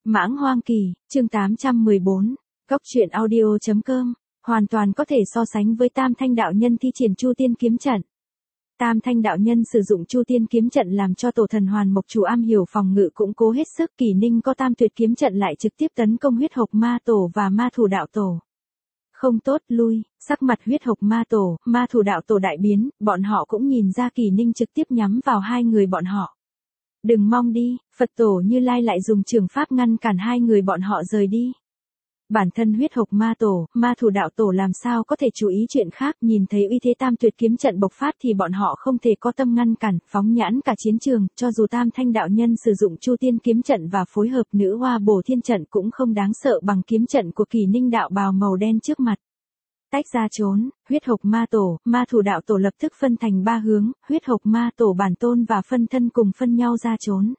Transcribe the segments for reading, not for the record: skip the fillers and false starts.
Mãng hoang kỳ, chương 814, Cốc truyện audio.com, hoàn toàn có thể so sánh với Tam Thanh đạo nhân thi triển Chu Tiên kiếm trận. Tam Thanh đạo nhân sử dụng Chu Tiên kiếm trận làm cho tổ thần Hoàn Mộc Chủ am hiểu phòng ngự cũng cố hết sức, Kỳ Ninh có Tam Tuyệt kiếm trận lại trực tiếp tấn công Huyết Hộc Ma Tổ và Ma Thủ đạo tổ. Không tốt, lui, sắc mặt Huyết Hộc Ma Tổ, Ma Thủ đạo tổ đại biến, bọn họ cũng nhìn ra Kỳ Ninh trực tiếp nhắm vào hai người bọn họ. Đừng mong đi, Phật tổ Như Lai lại dùng trường pháp ngăn cản hai người bọn họ rời đi. Bản thân Huyết Hộc Ma Tổ, Ma Thủ đạo tổ làm sao có thể chú ý chuyện khác, nhìn thấy uy thế Tam Tuyệt kiếm trận bộc phát thì bọn họ không thể có tâm ngăn cản, phóng nhãn cả chiến trường, cho dù Tam Thanh đạo nhân sử dụng Chu Tiên kiếm trận và phối hợp Nữ Hoa Bổ Thiên trận cũng không đáng sợ bằng kiếm trận của Kỳ Ninh đạo bào màu đen trước mặt. Tách ra trốn, Huyết Hộc Ma Tổ, Ma Thủ đạo tổ lập tức phân thành ba hướng, Huyết Hộc Ma Tổ bản tôn và phân thân cùng phân nhau ra trốn.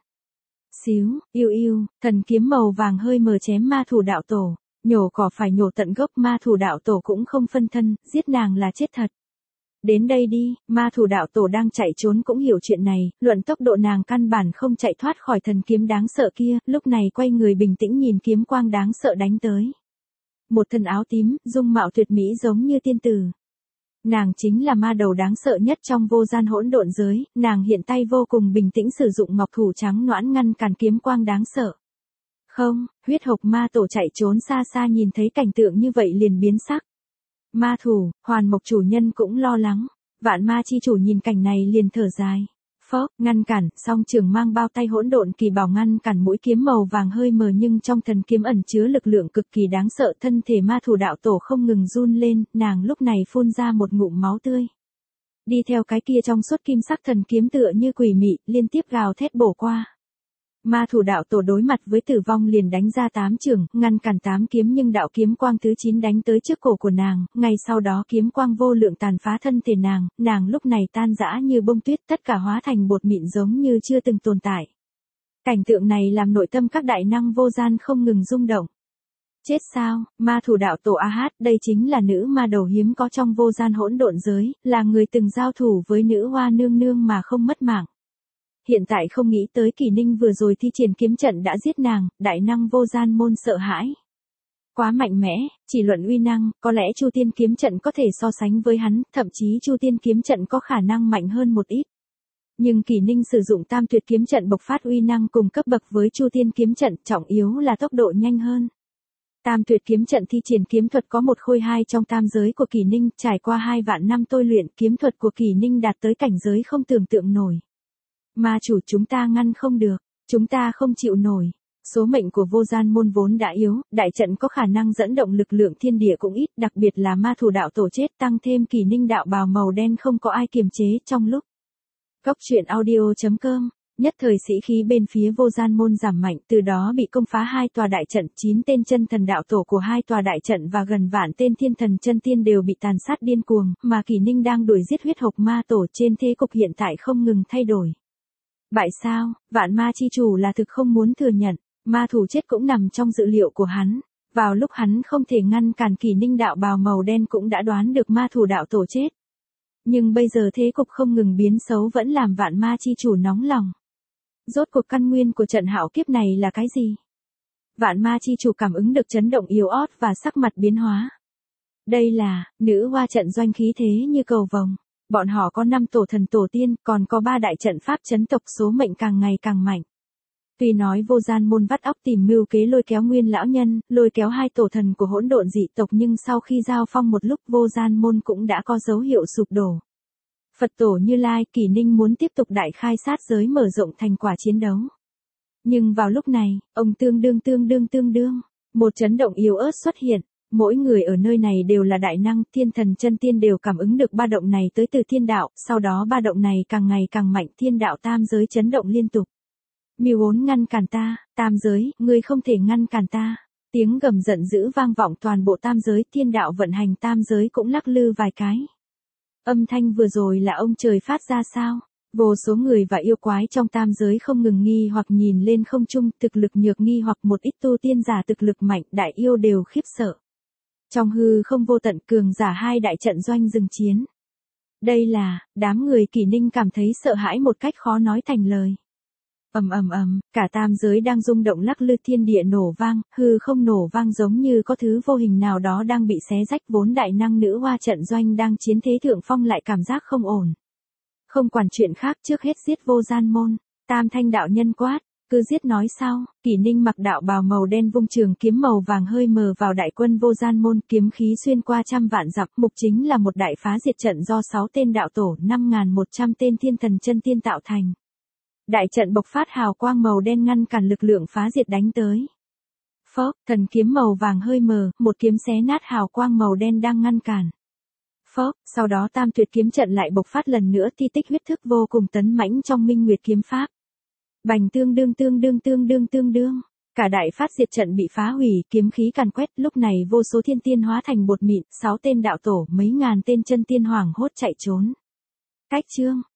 Xíu, yêu yêu, thần kiếm màu vàng hơi mờ chém Ma Thủ đạo tổ, nhổ cỏ phải nhổ tận gốc, Ma Thủ đạo tổ cũng không phân thân, giết nàng là chết thật. Đến đây đi, Ma Thủ đạo tổ đang chạy trốn cũng hiểu chuyện này, luận tốc độ nàng căn bản không chạy thoát khỏi thần kiếm đáng sợ kia, lúc này quay người bình tĩnh nhìn kiếm quang đáng sợ đánh tới. Một thân áo tím, dung mạo tuyệt mỹ giống như tiên tử. Nàng chính là ma đầu đáng sợ nhất trong vô gian hỗn độn giới, nàng hiện tay vô cùng bình tĩnh sử dụng ngọc thủ trắng nõn ngăn cản kiếm quang đáng sợ. Không, Huyết Hộc Ma Tổ chạy trốn xa xa nhìn thấy cảnh tượng như vậy liền biến sắc. Ma thủ, Hoàn Mộc chủ nhân cũng lo lắng, Vạn Ma chi chủ nhìn cảnh này liền thở dài. Phốc, ngăn cản, song trường mang bao tay hỗn độn kỳ bảo ngăn cản mũi kiếm màu vàng hơi mờ nhưng trong thần kiếm ẩn chứa lực lượng cực kỳ đáng sợ, thân thể Ma Thủ đạo tổ không ngừng run lên, nàng lúc này phun ra một ngụm máu tươi. Đi theo cái kia trong suốt kim sắc thần kiếm tựa như quỷ mị, liên tiếp gào thét bổ qua. Ma Thủ đạo tổ đối mặt với tử vong liền đánh ra 8 chưởng, ngăn cản 8 kiếm nhưng đạo kiếm quang thứ 9 đánh tới trước cổ của nàng, ngay sau đó kiếm quang vô lượng tàn phá thân thể nàng lúc này tan rã như bông tuyết, tất cả hóa thành bột mịn giống như chưa từng tồn tại. Cảnh tượng này làm nội tâm các đại năng vô gian không ngừng rung động. Chết sao, Ma Thủ đạo tổ đây chính là nữ ma đầu hiếm có trong vô gian hỗn độn giới, là người từng giao thủ với Nữ Hoa nương nương mà không mất mạng. Hiện tại không nghĩ tới Kỳ Ninh vừa rồi thi triển kiếm trận đã giết nàng, đại năng vô gian môn sợ hãi. Quá mạnh mẽ, chỉ luận uy năng, có lẽ Chu Tiên kiếm trận có thể so sánh với hắn, thậm chí Chu Tiên kiếm trận có khả năng mạnh hơn một ít. Nhưng Kỳ Ninh sử dụng Tam Tuyệt kiếm trận bộc phát uy năng cùng cấp bậc với Chu Tiên kiếm trận, trọng yếu là tốc độ nhanh hơn. Tam Tuyệt kiếm trận thi triển kiếm thuật có 1/2 trong tam giới của Kỳ Ninh, trải qua 2 vạn năm tôi luyện, kiếm thuật của Kỳ Ninh đạt tới cảnh giới không tưởng tượng nổi. Ma chủ, chúng ta ngăn không được, chúng ta không chịu nổi. Số mệnh của vô gian môn vốn đã yếu, đại trận có khả năng dẫn động lực lượng thiên địa cũng ít, đặc biệt là Ma Thủ đạo tổ chết, tăng thêm Kỳ Ninh đạo bào màu đen không có ai kiềm chế trong lúc. Cốc truyện audio.com, nhất thời sĩ khí bên phía vô gian môn giảm mạnh, từ đó bị công phá 2 tòa đại trận, 9 tên chân thần đạo tổ của 2 tòa đại trận và gần vạn tên thiên thần chân tiên đều bị tàn sát điên cuồng, mà Kỳ Ninh đang đuổi giết Huyết Hộc Ma Tổ, trên thế cục hiện tại không ngừng thay đổi. Bại sao, Vạn Ma chi chủ là thực không muốn thừa nhận, ma thủ chết cũng nằm trong dự liệu của hắn. Vào lúc hắn không thể ngăn cản Kỳ Ninh đạo bào màu đen cũng đã đoán được Ma Thủ đạo tổ chết. Nhưng bây giờ thế cục không ngừng biến xấu vẫn làm Vạn Ma chi chủ nóng lòng. Rốt cuộc căn nguyên của trận hạo kiếp này là cái gì? Vạn Ma chi chủ cảm ứng được chấn động yếu ớt và sắc mặt biến hóa. Đây là Nữ Hoa trận doanh khí thế như cầu vồng. Bọn họ có 5 tổ thần tổ tiên, còn có 3 đại trận pháp chấn tộc, số mệnh càng ngày càng mạnh. Tuy nói vô gian môn vắt óc tìm mưu kế lôi kéo Nguyên lão nhân, lôi kéo 2 tổ thần của hỗn độn dị tộc, nhưng sau khi giao phong một lúc vô gian môn cũng đã có dấu hiệu sụp đổ. Phật tổ Như Lai, Kỳ Ninh muốn tiếp tục đại khai sát giới mở rộng thành quả chiến đấu. Nhưng vào lúc này, ông tương đương, một chấn động yếu ớt xuất hiện. Mỗi người ở nơi này đều là đại năng, thiên thần chân tiên đều cảm ứng được ba động này tới từ thiên đạo, sau đó ba động này càng ngày càng mạnh, thiên đạo tam giới chấn động liên tục. Mưu ốn ngăn cản ta, tam giới, ngươi không thể ngăn cản ta. Tiếng gầm giận dữ vang vọng toàn bộ tam giới, thiên đạo vận hành tam giới cũng lắc lư vài cái. Âm thanh vừa rồi là ông trời phát ra sao? Vô số người và yêu quái trong tam giới không ngừng nghi hoặc nhìn lên không trung, thực lực nhược nghi hoặc một ít tu tiên giả thực lực mạnh, đại yêu đều khiếp sợ. Trong hư không vô tận, cường giả 2 đại trận doanh dừng chiến. Đây là, đám người Kỳ Ninh cảm thấy sợ hãi một cách khó nói thành lời. Ầm ầm ầm, cả tam giới đang rung động lắc lư, thiên địa nổ vang, hư không nổ vang, giống như có thứ vô hình nào đó đang bị xé rách, vốn đại năng nữ hoa trận doanh đang chiến thế thượng phong lại cảm giác không ổn. Không quản chuyện khác, trước hết giết Vô Gian Môn. Tam Thanh đạo nhân quát, cứ giết nói sao? Kỷ Ninh mặc đạo bào màu đen, vung trường kiếm màu vàng hơi mờ vào đại quân Vô Gian Môn, kiếm khí xuyên qua trăm vạn dặm, mục chính là một đại phá diệt trận do 6 tên đạo tổ, 5.100 tên thiên thần chân tiên tạo thành. Đại trận bộc phát hào quang màu đen ngăn cản lực lượng phá diệt đánh tới. Phốc, thần kiếm màu vàng hơi mờ, một kiếm xé nát hào quang màu đen đang ngăn cản. Phốc, sau đó tam tuyệt kiếm trận lại bộc phát lần nữa, thi tích huyết thức vô cùng tấn mãnh trong Minh Nguyệt kiếm pháp. Bành tương đương. Cả đại phát diệt trận bị phá hủy, kiếm khí càn quét, lúc này vô số thiên tiên hóa thành bột mịn, 6 tên đạo tổ, mấy ngàn tên chân tiên hoảng hốt chạy trốn. Cách chương